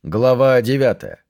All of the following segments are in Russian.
Глава 9.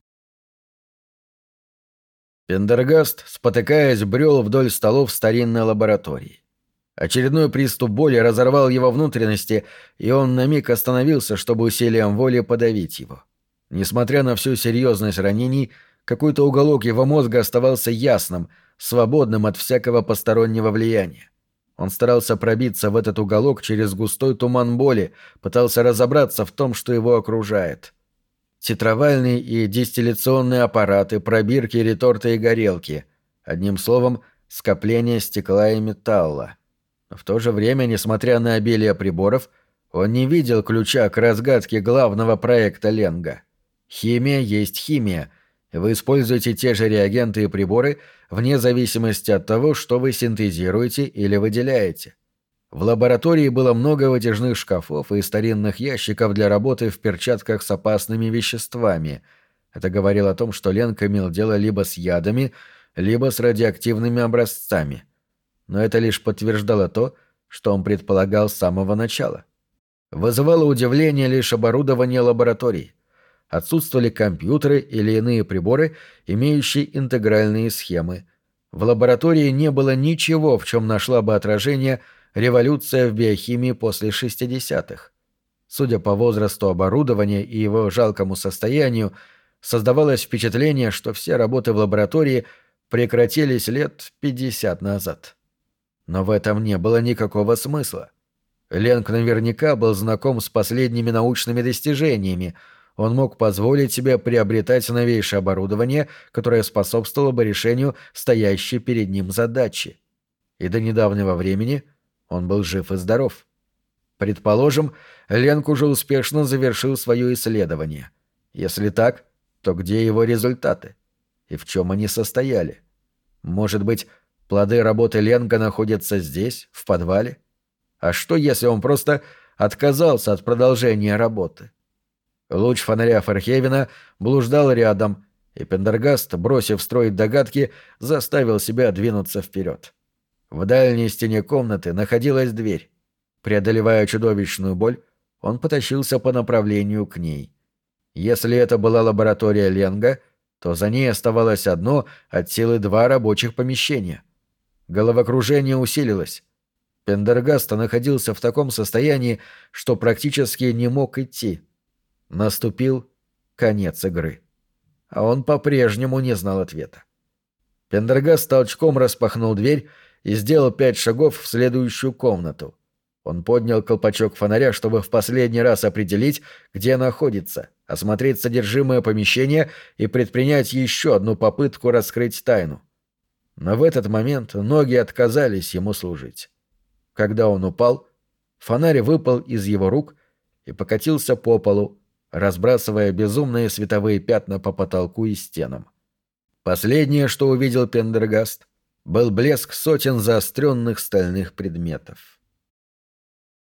Пендергаст, спотыкаясь, брел вдоль столов старинной лаборатории. Очередной приступ боли разорвал его внутренности, и он на миг остановился, чтобы усилием воли подавить его. Несмотря на всю серьезность ранений, какой-то уголок его мозга оставался ясным, свободным от всякого постороннего влияния. Он старался пробиться в этот уголок через густой туман боли, пытался разобраться в том, что его окружает. Титровальные и дистилляционные аппараты, пробирки, реторты и горелки. Одним словом, скопление стекла и металла. Но в то же время, несмотря на обилие приборов, он не видел ключа к разгадке главного проекта Ленга. Химия есть химия, и вы используете те же реагенты и приборы вне зависимости от того, что вы синтезируете или выделяете. В лаборатории было много вытяжных шкафов и старинных ящиков для работы в перчатках с опасными веществами. Это говорило о том, что Ленг имел дело либо с ядами, либо с радиоактивными образцами. Но это лишь подтверждало то, что он предполагал с самого начала. Вызывало удивление лишь оборудование лабораторий. Отсутствовали компьютеры или иные приборы, имеющие интегральные схемы. В лаборатории не было ничего, в чем нашла бы отражение революция в биохимии после 60-х. Судя по возрасту оборудования и его жалкому состоянию, создавалось впечатление, что все работы в лаборатории прекратились лет 50 назад. Но в этом не было никакого смысла. Ленг наверняка был знаком с последними научными достижениями. Он мог позволить себе приобретать новейшее оборудование, которое способствовало бы решению стоящей перед ним задачи. И до недавнего времени он был жив и здоров. Предположим, Ленг уже успешно завершил свое исследование. Если так, то где его результаты? И в чем они состояли? Может быть, плоды работы Ленга находятся здесь, в подвале? А что, если он просто отказался от продолжения работы? Луч фонаря Ферхевена блуждал рядом, и Пендергаст, бросив строить догадки, заставил себя двинуться вперед. В дальней стене комнаты находилась дверь. Преодолевая чудовищную боль, он потащился по направлению к ней. Если это была лаборатория Ленга, то за ней оставалось одно, от силы два рабочих помещения. Головокружение усилилось. Пендергаст находился в таком состоянии, что практически не мог идти. Наступил конец игры. А он по-прежнему не знал ответа. Пендергаст толчком распахнул дверь и сделал 5 шагов в следующую комнату. Он поднял колпачок фонаря, чтобы в последний раз определить, где находится, осмотреть содержимое помещения и предпринять еще одну попытку раскрыть тайну. Но в этот момент ноги отказались ему служить. Когда он упал, фонарь выпал из его рук и покатился по полу, разбрасывая безумные световые пятна по потолку и стенам. Последнее, что увидел Пендергаст, был блеск сотен заостренных стальных предметов.